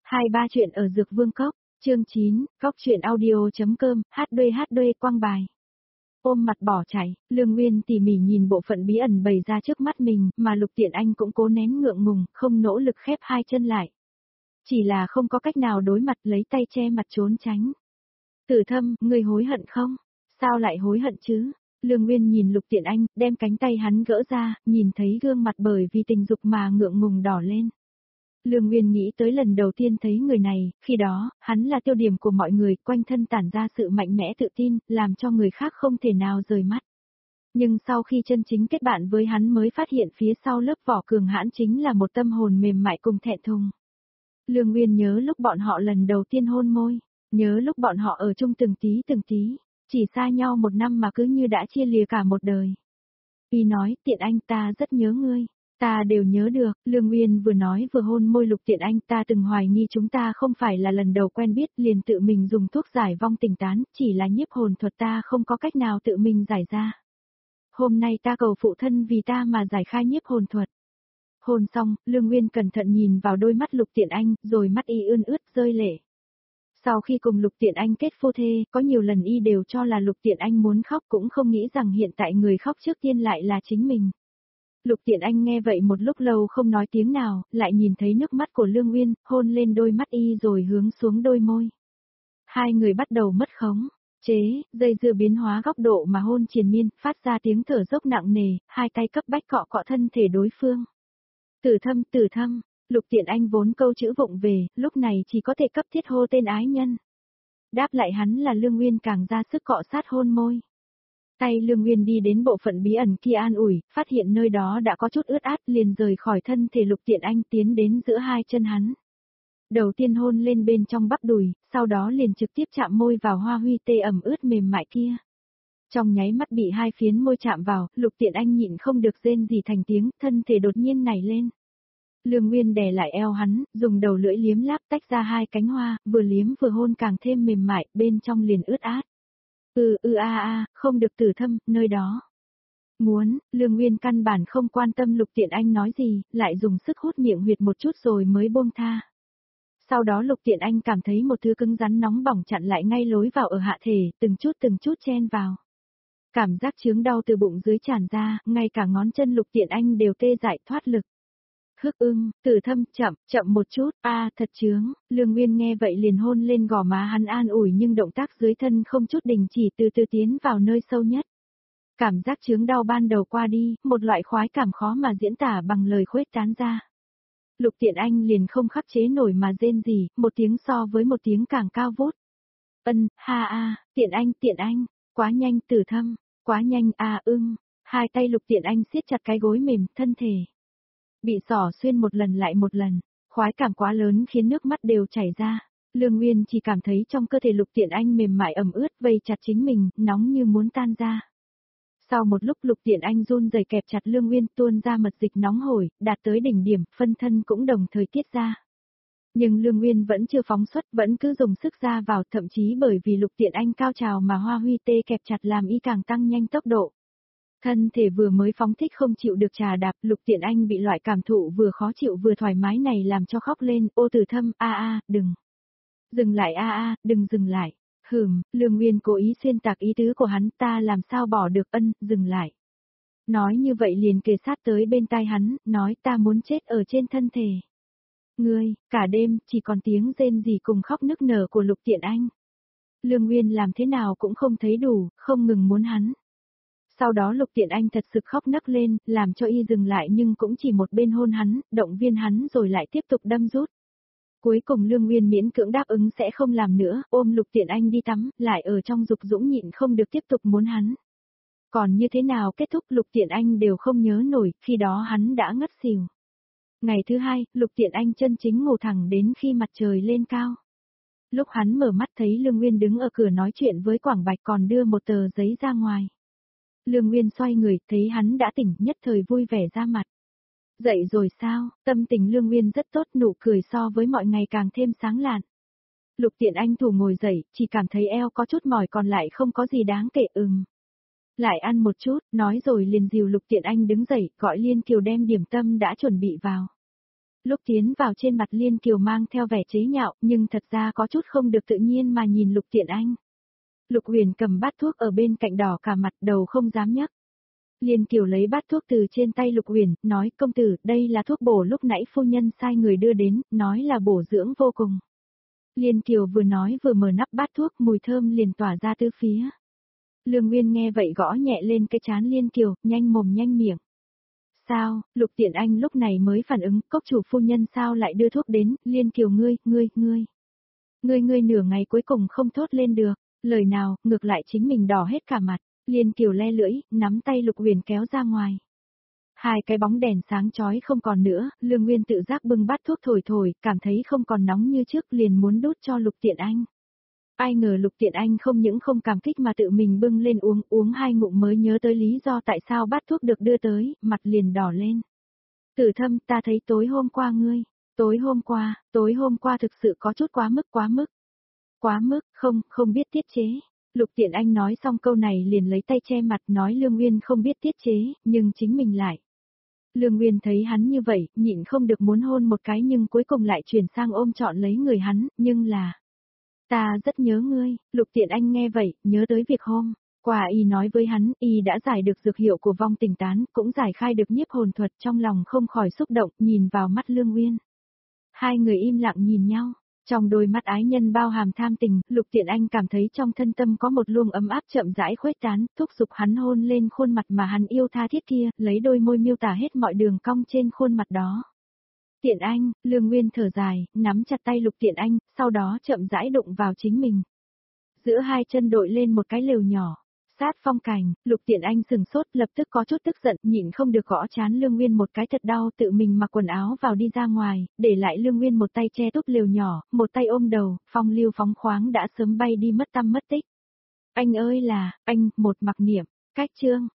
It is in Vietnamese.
23 chuyện ở Dược Vương Cốc, chương 9, Cốc truyện audio.com, HDHD quang bài. Ôm mặt bỏ chạy, Lương Nguyên tỉ mỉ nhìn bộ phận bí ẩn bày ra trước mắt mình, mà Lục Tiện Anh cũng cố nén ngượng ngùng, không nỗ lực khép hai chân lại. Chỉ là không có cách nào đối mặt, lấy tay che mặt trốn tránh. Tử Thâm, ngươi hối hận không? Sao lại hối hận chứ? Lương Nguyên nhìn Lục Tiện Anh, đem cánh tay hắn gỡ ra, nhìn thấy gương mặt bởi vì tình dục mà ngượng ngùng đỏ lên. Lương Nguyên nghĩ tới lần đầu tiên thấy người này, khi đó, hắn là tiêu điểm của mọi người, quanh thân tản ra sự mạnh mẽ tự tin, làm cho người khác không thể nào rời mắt. Nhưng sau khi chân chính kết bạn với hắn mới phát hiện phía sau lớp vỏ cường hãn chính là một tâm hồn mềm mại cùng thẹn thùng. Lương Nguyên nhớ lúc bọn họ lần đầu tiên hôn môi, nhớ lúc bọn họ ở chung từng tí, chỉ xa nhau một năm mà cứ như đã chia lìa cả một đời. Y nói, Tiện Anh ta rất nhớ ngươi. Ta đều nhớ được, Lương Nguyên vừa nói vừa hôn môi Lục Tiện Anh, ta từng hoài nghi chúng ta không phải là lần đầu quen biết, liền tự mình dùng thuốc giải vong tình tán, chỉ là nhiếp hồn thuật ta không có cách nào tự mình giải ra. Hôm nay ta cầu phụ thân vì ta mà giải khai nhiếp hồn thuật. Hôn xong, Lương Nguyên cẩn thận nhìn vào đôi mắt Lục Tiện Anh, rồi mắt y ươn ướt rơi lệ. Sau khi cùng Lục Tiện Anh kết phu thê, có nhiều lần y đều cho là Lục Tiện Anh muốn khóc, cũng không nghĩ rằng hiện tại người khóc trước tiên lại là chính mình. Lục Tiện Anh nghe vậy một lúc lâu không nói tiếng nào, lại nhìn thấy nước mắt của Lương Nguyên, hôn lên đôi mắt y rồi hướng xuống đôi môi. Hai người bắt đầu mất khống, dây dưa biến hóa góc độ mà hôn triền miên, phát ra tiếng thở dốc nặng nề, hai tay cấp bách cọ cọ thân thể đối phương. Tử Thâm, Lục Tiện Anh vốn câu chữ vụng về, lúc này chỉ có thể cấp thiết hô tên ái nhân. Đáp lại hắn là Lương Nguyên càng ra sức cọ sát hôn môi. Tay Lương Nguyên đi đến bộ phận bí ẩn kia an ủi, phát hiện nơi đó đã có chút ướt át, liền rời khỏi thân thể Lục Tiện Anh tiến đến giữa hai chân hắn. Đầu tiên hôn lên bên trong bắp đùi, sau đó liền trực tiếp chạm môi vào hoa huy tê ẩm ướt mềm mại kia. Trong nháy mắt bị hai phiến môi chạm vào, Lục Tiện Anh nhịn không được rên gì thành tiếng, thân thể đột nhiên nảy lên. Lương Nguyên đè lại eo hắn, dùng đầu lưỡi liếm láp tách ra hai cánh hoa, vừa liếm vừa hôn càng thêm mềm mại, bên trong liền ướt át. Không được Tử Thâm, nơi đó. Lương Nguyên căn bản không quan tâm Lục Tiện Anh nói gì, lại dùng sức hút miệng huyệt một chút rồi mới buông tha. Sau đó Lục Tiện Anh cảm thấy một thứ cứng rắn nóng bỏng chặn lại ngay lối vào ở hạ thể, từng chút chen vào. Cảm giác chướng đau từ bụng dưới tràn ra, ngay cả ngón chân Lục Tiện Anh đều tê dại thoát lực. Tử Thâm, chậm một chút, thật chướng, Lương Nguyên nghe vậy liền hôn lên gò má hắn an ủi nhưng động tác dưới thân không chút đình chỉ từ từ tiến vào nơi sâu nhất. Cảm giác chướng đau ban đầu qua đi, một loại khoái cảm khó mà diễn tả bằng lời khuếch tán ra. Lục Tiện Anh liền không khắc chế nổi mà rên rỉ, một tiếng so với một tiếng càng cao vút. Tiện Anh, quá nhanh Tử Thâm, quá nhanh hai tay Lục Tiện Anh siết chặt cái gối mềm, thân thể bị xỏ xuyên một lần lại một lần, khoái cảm quá lớn khiến nước mắt đều chảy ra. Lương Nguyên chỉ cảm thấy trong cơ thể Lục Tiện Anh mềm mại ẩm ướt vây chặt chính mình, nóng như muốn tan ra. Sau một lúc Lục Tiện Anh run rẩy kẹp chặt Lương Nguyên tuôn ra mật dịch nóng hổi, đạt tới đỉnh điểm, phân thân cũng đồng thời tiết ra. Nhưng Lương Nguyên vẫn chưa phóng xuất, vẫn cứ dùng sức ra vào, thậm chí bởi vì Lục Tiện Anh cao trào mà hoa huy tê kẹp chặt làm y càng tăng nhanh tốc độ. Thân thể vừa mới phóng thích không chịu được trà đạp, Lục Tiện Anh bị loại cảm thụ vừa khó chịu vừa thoải mái này làm cho khóc lên, Tử Thâm, đừng. Dừng lại đừng dừng lại. Lương Nguyên cố ý xuyên tạc ý tứ của hắn, ta làm sao bỏ được, dừng lại. Nói như vậy liền kề sát tới bên tai hắn, nói ta muốn chết ở trên thân thể. Ngươi, cả đêm, chỉ còn tiếng rên rỉ cùng khóc nức nở của Lục Tiện Anh. Lương Nguyên làm thế nào cũng không thấy đủ, không ngừng muốn hắn. Sau đó Lục Tiện Anh thật sự khóc nấc lên, làm cho y dừng lại nhưng cũng chỉ một bên hôn hắn, động viên hắn rồi lại tiếp tục đâm rút. Cuối cùng Lương Nguyên miễn cưỡng đáp ứng sẽ không làm nữa, ôm Lục Tiện Anh đi tắm, lại ở trong dục dũng nhịn không được tiếp tục muốn hắn. Còn như thế nào kết thúc Lục Tiện Anh đều không nhớ nổi, khi đó hắn đã ngất xỉu. Ngày thứ hai, Lục Tiện Anh chân chính ngủ thẳng đến khi mặt trời lên cao. Lúc hắn mở mắt thấy Lương Nguyên đứng ở cửa nói chuyện với Quảng Bạch còn đưa một tờ giấy ra ngoài. Lương Nguyên xoay người, thấy hắn đã tỉnh, nhất thời vui vẻ ra mặt. Dậy rồi sao? Tâm tình Lương Nguyên rất tốt, nụ cười so với mọi ngày càng thêm sáng lạn. Lục Tiện Anh thủ ngồi dậy, chỉ cảm thấy eo có chút mỏi còn lại không có gì đáng kể. Lại ăn một chút, nói rồi liền dìu Lục Tiện Anh đứng dậy, gọi Liên Kiều đem điểm tâm đã chuẩn bị vào. Lúc tiến vào trên mặt Liên Kiều mang theo vẻ chế nhạo, nhưng thật ra có chút không được tự nhiên mà nhìn Lục Tiện Anh. Lục Huyền cầm bát thuốc ở bên cạnh đỏ cả mặt, đầu không dám nhấc. Liên Kiều lấy bát thuốc từ trên tay Lục Huyền, nói: công tử, đây là thuốc bổ lúc nãy phu nhân sai người đưa đến, nói là bổ dưỡng vô cùng. Liên Kiều vừa nói vừa mở nắp bát thuốc, mùi thơm liền tỏa ra tứ phía. Lương Nguyên nghe vậy gõ nhẹ lên cái trán Liên Kiều, nhanh mồm nhanh miệng. Sao? Lục Tiện Anh lúc này mới phản ứng, cốc chủ phu nhân sao lại đưa thuốc đến? Liên Kiều ngươi nửa ngày cuối cùng không thốt lên được, lời nào, ngược lại chính mình đỏ hết cả mặt. Liên Kiều le lưỡi, nắm tay Lục Huyền kéo ra ngoài. Hai cái bóng đèn sáng chói không còn nữa, Lương Nguyên tự giác bưng bát thuốc thổi, cảm thấy không còn nóng như trước liền muốn đút cho Lục Tiện Anh. Ai ngờ Lục Tiện Anh không những không cảm kích mà tự mình bưng lên uống hai ngụm mới nhớ tới lý do tại sao bát thuốc được đưa tới, mặt liền đỏ lên. Tử Thâm, ta thấy tối hôm qua thực sự có chút quá mức, không biết tiết chế. Lục Tiện Anh nói xong câu này liền lấy tay che mặt nói Lương Nguyên không biết tiết chế, nhưng chính mình lại. Lương Nguyên thấy hắn như vậy, nhịn không được muốn hôn một cái nhưng cuối cùng lại chuyển sang ôm trọn lấy người hắn, nhưng là... Ta rất nhớ ngươi. Lục Tiện Anh nghe vậy, nhớ tới việc hôm qua y nói với hắn, y đã giải được dược hiệu của vong tình tán, cũng giải khai được nhiếp hồn thuật, trong lòng không khỏi xúc động, nhìn vào mắt Lương Nguyên. Hai người im lặng nhìn nhau, trong đôi mắt ái nhân bao hàm tham tình, Lục Tiện Anh cảm thấy trong thân tâm có một luồng ấm áp chậm rãi khuếch tán, thúc giục hắn hôn lên khuôn mặt mà hắn yêu tha thiết kia, lấy đôi môi miêu tả hết mọi đường cong trên khuôn mặt đó. Tiện Anh, Lương Nguyên thở dài, nắm chặt tay Lục Tiện Anh, sau đó chậm rãi đụng vào chính mình. Giữa hai chân đội lên một cái lều nhỏ, sát phong cảnh, Lục Tiện Anh sừng sốt, lập tức có chút tức giận, nhịn không được gõ trán Lương Nguyên một cái thật đau, tự mình mặc quần áo vào đi ra ngoài, để lại Lương Nguyên một tay che túp lều nhỏ, một tay ôm đầu, phong lưu phóng khoáng đã sớm bay đi mất tăm mất tích. Anh ơi là, anh, một mặc niệm, cách chương.